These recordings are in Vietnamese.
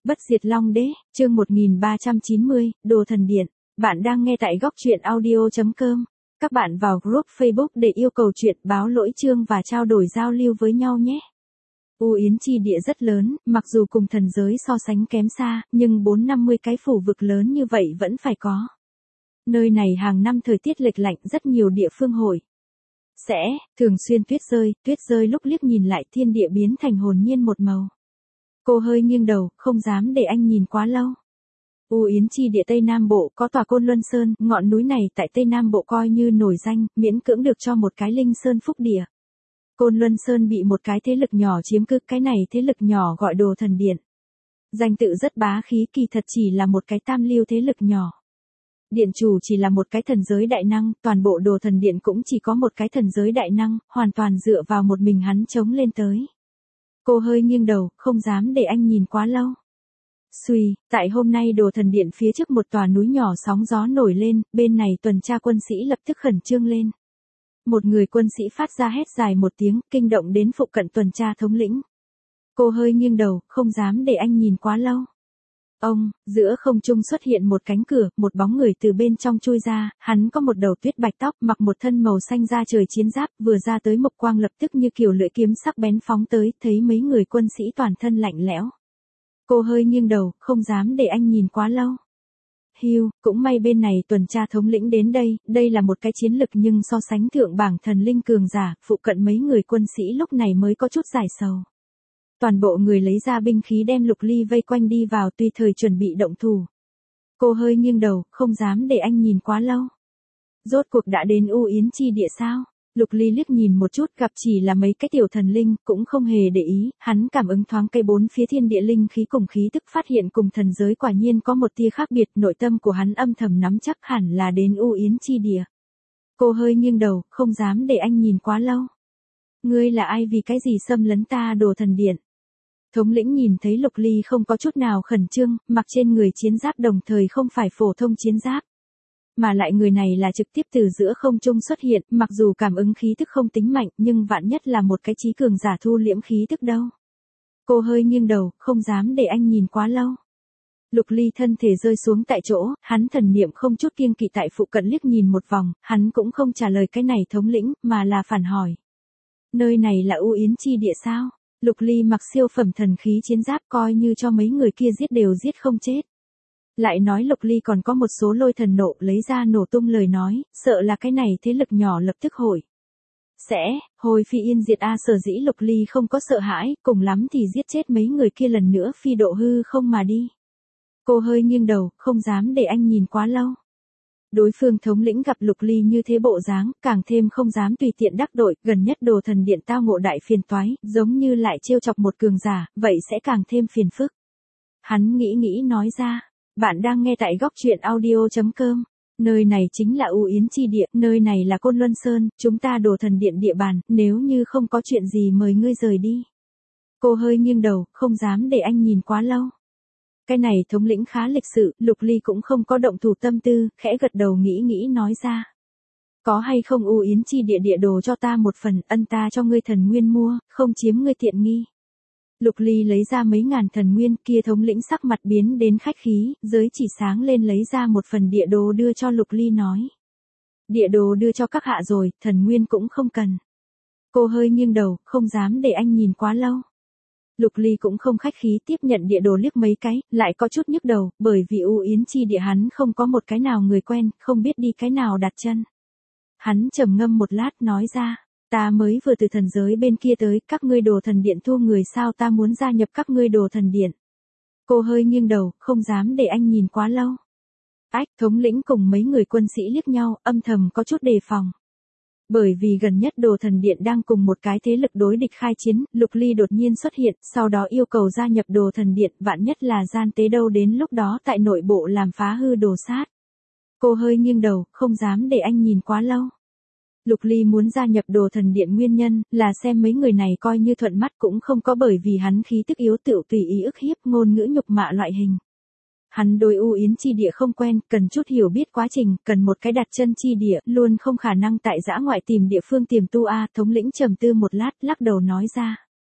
Bất diệt Long Đế, chương 1390, Đồ Thần Điện. Bạn đang nghe tại góc truyện audio.com. Các bạn vào group Facebook để yêu cầu chuyện, báo lỗi chương và trao đổi giao lưu với nhau nhé. U Yến Chi Địa rất lớn, mặc dù cùng thần giới so sánh kém xa, nhưng 450 cái phủ vực lớn như vậy vẫn phải có. Nơi này hàng năm thời tiết lệch lạnh, rất nhiều địa phương hội thường xuyên tuyết rơi lúc liếc nhìn lại thiên địa biến thành hồn nhiên một màu. Cô hơi nghiêng đầu, không dám để anh nhìn quá lâu. U Yến Chi Địa Tây Nam Bộ có tòa Côn Luân Sơn, ngọn núi này tại Tây Nam Bộ coi như nổi danh, miễn cưỡng được cho một cái linh sơn phúc địa. Côn Luân Sơn bị một cái thế lực nhỏ chiếm cứ, cái này thế lực nhỏ gọi Đồ Thần Điện. Danh tự rất bá khí, kỳ thật chỉ là một cái tam lưu thế lực nhỏ. Điện chủ chỉ là một cái thần giới đại năng, toàn bộ Đồ Thần Điện cũng chỉ có một cái thần giới đại năng, hoàn toàn dựa vào một mình hắn chống lên tới. Cô hơi nghiêng đầu, không dám để anh nhìn quá lâu. Tại hôm nay Đồ Thần Điện phía trước một tòa núi nhỏ sóng gió nổi lên, bên này tuần tra quân sĩ lập tức khẩn trương lên. Một người quân sĩ phát ra hét dài một tiếng, kinh động đến phụ cận tuần tra thống lĩnh. Cô hơi nghiêng đầu, không dám để anh nhìn quá lâu. Giữa không trung xuất hiện một cánh cửa, một bóng người từ bên trong chui ra, hắn có một đầu tuyết bạch tóc, mặc một thân màu xanh da trời chiến giáp, vừa ra tới mộc quang lập tức như kiểu lưỡi kiếm sắc bén phóng tới, thấy mấy người quân sĩ toàn thân lạnh lẽo. Cô hơi nghiêng đầu, không dám để anh nhìn quá lâu. Cũng may bên này tuần tra thống lĩnh đến đây là một cái chiến lực nhưng so sánh thượng bảng thần linh cường giả, phụ cận mấy người quân sĩ lúc này mới có chút giải sầu. Toàn bộ người lấy ra binh khí đem Lục Ly vây quanh đi vào, tùy thời chuẩn bị động thủ. Cô hơi nghiêng đầu, không dám để anh nhìn quá lâu. Rốt cuộc đã đến U Yến Chi Địa sao? Lục Ly liếc nhìn một chút, gặp chỉ là mấy cái tiểu thần linh, cũng không hề để ý, hắn cảm ứng thoáng cây bốn phía thiên địa linh khí cùng khí tức, phát hiện cùng thần giới quả nhiên có một tia khác biệt, nội tâm của hắn âm thầm nắm chắc hẳn là đến U Yến Chi Địa. Cô hơi nghiêng đầu, không dám để anh nhìn quá lâu. Ngươi là ai, vì cái gì xâm lấn ta Đồ Thần Điện? Thống lĩnh nhìn thấy Lục Ly không có chút nào khẩn trương, mặc trên người chiến giáp đồng thời không phải phổ thông chiến giáp. Mà lại người này là trực tiếp từ giữa không trung xuất hiện, mặc dù cảm ứng khí tức không tính mạnh, nhưng vạn nhất là một cái trí cường giả thu liễm khí tức đâu. Cô hơi nghiêng đầu, không dám để anh nhìn quá lâu. Lục Ly thân thể rơi xuống tại chỗ, hắn thần niệm không chút kiêng kỵ tại phụ cận liếc nhìn một vòng, hắn cũng không trả lời cái này thống lĩnh, mà là phản hỏi. Nơi này là U Yến Chi Địa sao? Lục Ly mặc siêu phẩm thần khí chiến giáp, coi như cho mấy người kia giết đều giết không chết. Lại nói Lục Ly còn có một số lôi thần nộ, lấy ra nổ tung lời nói, sợ là cái này thế lực nhỏ lập tức hồi phi yên diệt sở dĩ Lục Ly không có sợ hãi, cùng lắm thì giết chết mấy người kia lần nữa phi độ hư không mà đi. Cô hơi nghiêng đầu, không dám để anh nhìn quá lâu. Đối phương thống lĩnh gặp Lục Ly như thế bộ dáng, càng thêm không dám tùy tiện đắc tội, gần nhất Đồ Thần Điện tao ngộ đại phiền toái, giống như lại trêu chọc một cường giả, vậy sẽ càng thêm phiền phức. Hắn nghĩ nói ra, bạn đang nghe tại góc truyện audio.com. Nơi này chính là U Yến Chi Địa, nơi này là Côn Luân Sơn, chúng ta Đồ Thần Điện địa bàn, nếu như không có chuyện gì mời ngươi rời đi. Cô hơi nghiêng đầu, không dám để anh nhìn quá lâu. Cái này thống lĩnh khá lịch sự, Lục Ly cũng không có động thủ tâm tư, khẽ gật đầu nghĩ nói ra. Có hay không U Yến Chi Địa địa đồ cho ta một phần, ân ta cho ngươi thần nguyên mua, không chiếm ngươi tiện nghi. Lục Ly lấy ra mấy ngàn thần nguyên, kia thống lĩnh sắc mặt biến đến khách khí, giới chỉ sáng lên lấy ra một phần địa đồ đưa cho Lục Ly nói. Địa đồ đưa cho các hạ rồi, thần nguyên cũng không cần. Cô hơi nghiêng đầu, không dám để anh nhìn quá lâu. Lục Ly cũng không khách khí tiếp nhận địa đồ liếc mấy cái, lại có chút nhức đầu, bởi vì U Yến Chi Địa hắn không có một cái nào người quen, không biết đi cái nào đặt chân. Hắn trầm ngâm một lát nói ra, ta mới vừa từ thần giới bên kia tới, các ngươi Đồ Thần Điện thu người sao, ta muốn gia nhập các ngươi Đồ Thần Điện. Cô hơi nghiêng đầu, không dám để anh nhìn quá lâu. Thống lĩnh cùng mấy người quân sĩ liếc nhau, âm thầm có chút đề phòng. Bởi vì gần nhất Đồ Thần Điện đang cùng một cái thế lực đối địch khai chiến, Lục Ly đột nhiên xuất hiện, sau đó yêu cầu gia nhập Đồ Thần Điện, vạn nhất là gian tế đâu đến lúc đó tại nội bộ làm phá hư đồ sát. Cô hơi nghiêng đầu, không dám để anh nhìn quá lâu. Lục Ly muốn gia nhập Đồ Thần Điện nguyên nhân là xem mấy người này coi như thuận mắt, cũng không có bởi vì hắn khí tức yếu tựu tùy ý ức hiếp, ngôn ngữ nhục mạ loại hình. Hắn đối U Yến Chi Địa không quen, cần chút hiểu biết quá trình, cần một cái đặt chân chi địa, luôn không khả năng tại dã ngoại tìm địa phương tiềm tu. Thống lĩnh trầm tư một lát, lắc đầu nói ra.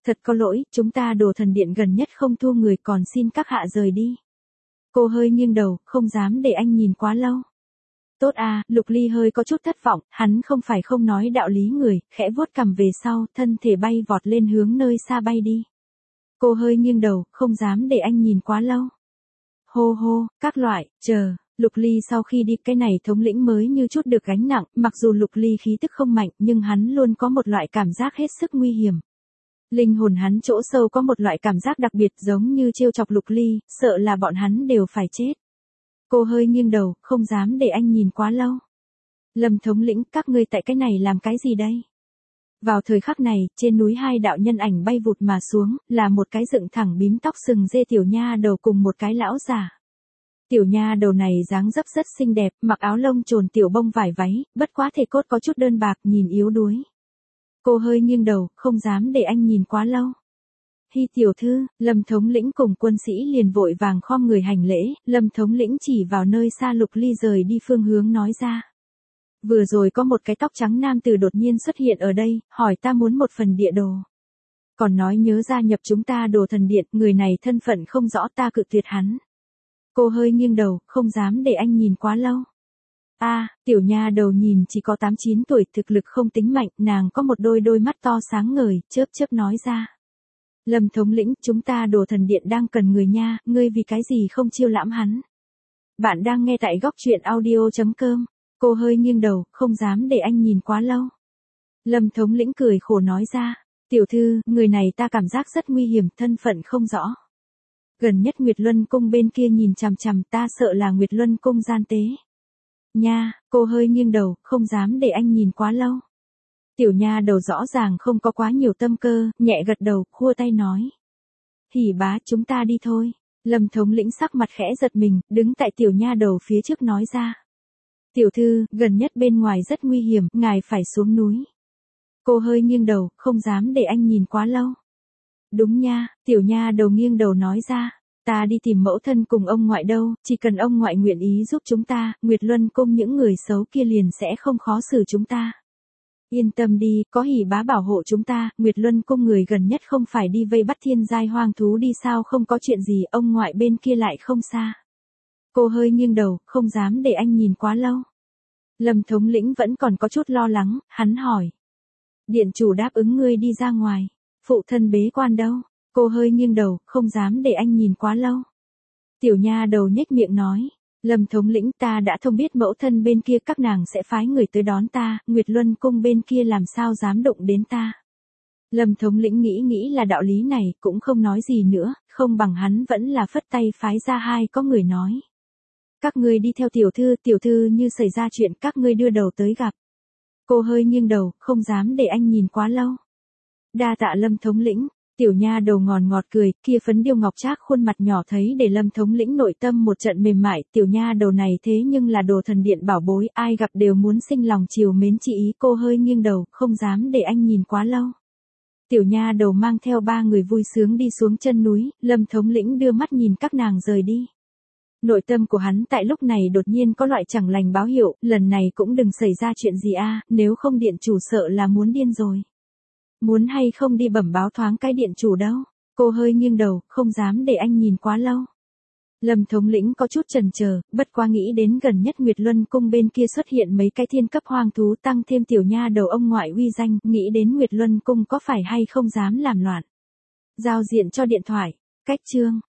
Thật có lỗi, chúng ta Đồ Thần Điện gần nhất không thu người, còn xin các hạ rời đi. Cô hơi nghiêng đầu, không dám để anh nhìn quá lâu. Tốt à, Lục Ly hơi có chút thất vọng, hắn không phải không nói đạo lý người, khẽ vuốt cằm về sau, thân thể bay vọt lên hướng nơi xa bay đi. Cô hơi nghiêng đầu, không dám để anh nhìn quá lâu. Hô hô, các loại, chờ. Lục Ly sau khi đi, cái này thống lĩnh mới như chút được gánh nặng, mặc dù Lục Ly khí tức không mạnh, nhưng hắn luôn có một loại cảm giác hết sức nguy hiểm. Linh hồn hắn chỗ sâu có một loại cảm giác đặc biệt, giống như trêu chọc Lục Ly, sợ là bọn hắn đều phải chết. Cô hơi nghiêng đầu, không dám để anh nhìn quá lâu. Lâm thống lĩnh, các ngươi tại cái này làm cái gì đây? Vào thời khắc này, trên núi hai đạo nhân ảnh bay vụt mà xuống, là một cái dựng thẳng bím tóc sừng dê tiểu nha đầu cùng một cái lão già. Tiểu nha đầu này dáng dấp rất xinh đẹp, mặc áo lông trồn tiểu bông vải váy, bất quá thể cốt có chút đơn bạc, nhìn yếu đuối. Cô hơi nghiêng đầu, không dám để anh nhìn quá lâu. Hi tiểu thư, Lâm thống lĩnh cùng quân sĩ liền vội vàng khom người hành lễ, Lâm thống lĩnh chỉ vào nơi xa Lục Ly rời đi phương hướng nói ra. Vừa rồi có một cái tóc trắng nam tử đột nhiên xuất hiện ở đây, hỏi ta muốn một phần địa đồ. Còn nói nhớ gia nhập chúng ta Đồ Thần Điện, người này thân phận không rõ, ta cự tuyệt hắn. Cô hơi nghiêng đầu, không dám để anh nhìn quá lâu. Tiểu nha đầu nhìn chỉ có 8-9 tuổi, thực lực không tính mạnh, nàng có một đôi mắt to sáng ngời, chớp chớp nói ra. Lâm thống lĩnh, chúng ta Đồ Thần Điện đang cần người nha, ngươi vì cái gì không chiêu lãm hắn? Bạn đang nghe tại góc truyện audio.com. Cô hơi nghiêng đầu, không dám để anh nhìn quá lâu. Lâm thống lĩnh cười khổ nói ra. Tiểu thư, người này ta cảm giác rất nguy hiểm, thân phận không rõ. Gần nhất Nguyệt Luân Cung bên kia nhìn chằm chằm, ta sợ là Nguyệt Luân Cung gian tế. Nha, cô hơi nghiêng đầu, không dám để anh nhìn quá lâu. Tiểu nha đầu rõ ràng không có quá nhiều tâm cơ, nhẹ gật đầu, khua tay nói. Hỉ bá, chúng ta đi thôi. Lâm thống lĩnh sắc mặt khẽ giật mình, đứng tại tiểu nha đầu phía trước nói ra. Tiểu thư, gần nhất bên ngoài rất nguy hiểm, ngài phải xuống núi. Cô hơi nghiêng đầu, không dám để anh nhìn quá lâu. Đúng nha, tiểu nha đầu nghiêng đầu nói ra. Ta đi tìm mẫu thân cùng ông ngoại đâu, chỉ cần ông ngoại nguyện ý giúp chúng ta, Nguyệt Luân Cung những người xấu kia liền sẽ không khó xử chúng ta. Yên tâm đi, có Hỉ bá bảo hộ chúng ta, Nguyệt Luân Cung người gần nhất không phải đi vây bắt thiên giai hoang thú đi sao, không có chuyện gì, ông ngoại bên kia lại không xa. Cô hơi nghiêng đầu, không dám để anh nhìn quá lâu. Lâm thống lĩnh vẫn còn có chút lo lắng, hắn hỏi. Điện chủ đáp ứng ngươi đi ra ngoài, phụ thân bế quan đâu? Cô hơi nghiêng đầu, không dám để anh nhìn quá lâu. Tiểu nha đầu nhếch miệng nói. Lâm thống lĩnh, ta đã thông biết mẫu thân bên kia các nàng sẽ phái người tới đón ta, Nguyệt Luân Cung bên kia làm sao dám động đến ta. Lâm thống lĩnh nghĩ là đạo lý này, cũng không nói gì nữa, không bằng hắn vẫn là phất tay phái ra hai có người nói. Các ngươi đi theo tiểu thư như xảy ra chuyện các ngươi đưa đầu tới gặp. Cô hơi nghiêng đầu, không dám để anh nhìn quá lâu. Đa tạ Lâm thống lĩnh. Tiểu nha đầu ngọt cười, kia phấn điêu ngọc trác khuôn mặt nhỏ thấy để Lâm thống lĩnh nội tâm một trận mềm mại, tiểu nha đầu này thế nhưng là Đồ Thần Điện bảo bối, ai gặp đều muốn sinh lòng chiều mến chị ý. Cô hơi nghiêng đầu, không dám để anh nhìn quá lâu. Tiểu nha đầu mang theo ba người vui sướng đi xuống chân núi, Lâm thống lĩnh đưa mắt nhìn các nàng rời đi. Nội tâm của hắn tại lúc này đột nhiên có loại chẳng lành báo hiệu, lần này cũng đừng xảy ra chuyện gì nếu không điện chủ sợ là muốn điên rồi. Muốn hay không đi bẩm báo thoáng cái điện chủ đâu. Cô hơi nghiêng đầu, không dám để anh nhìn quá lâu. Lâm thống lĩnh có chút chần chờ, bất quá nghĩ đến gần nhất Nguyệt Luân Cung bên kia xuất hiện mấy cái thiên cấp hoang thú, tăng thêm tiểu nha đầu ông ngoại uy danh, nghĩ đến Nguyệt Luân Cung có phải hay không dám làm loạn. Giao diện cho điện thoại, cách chương.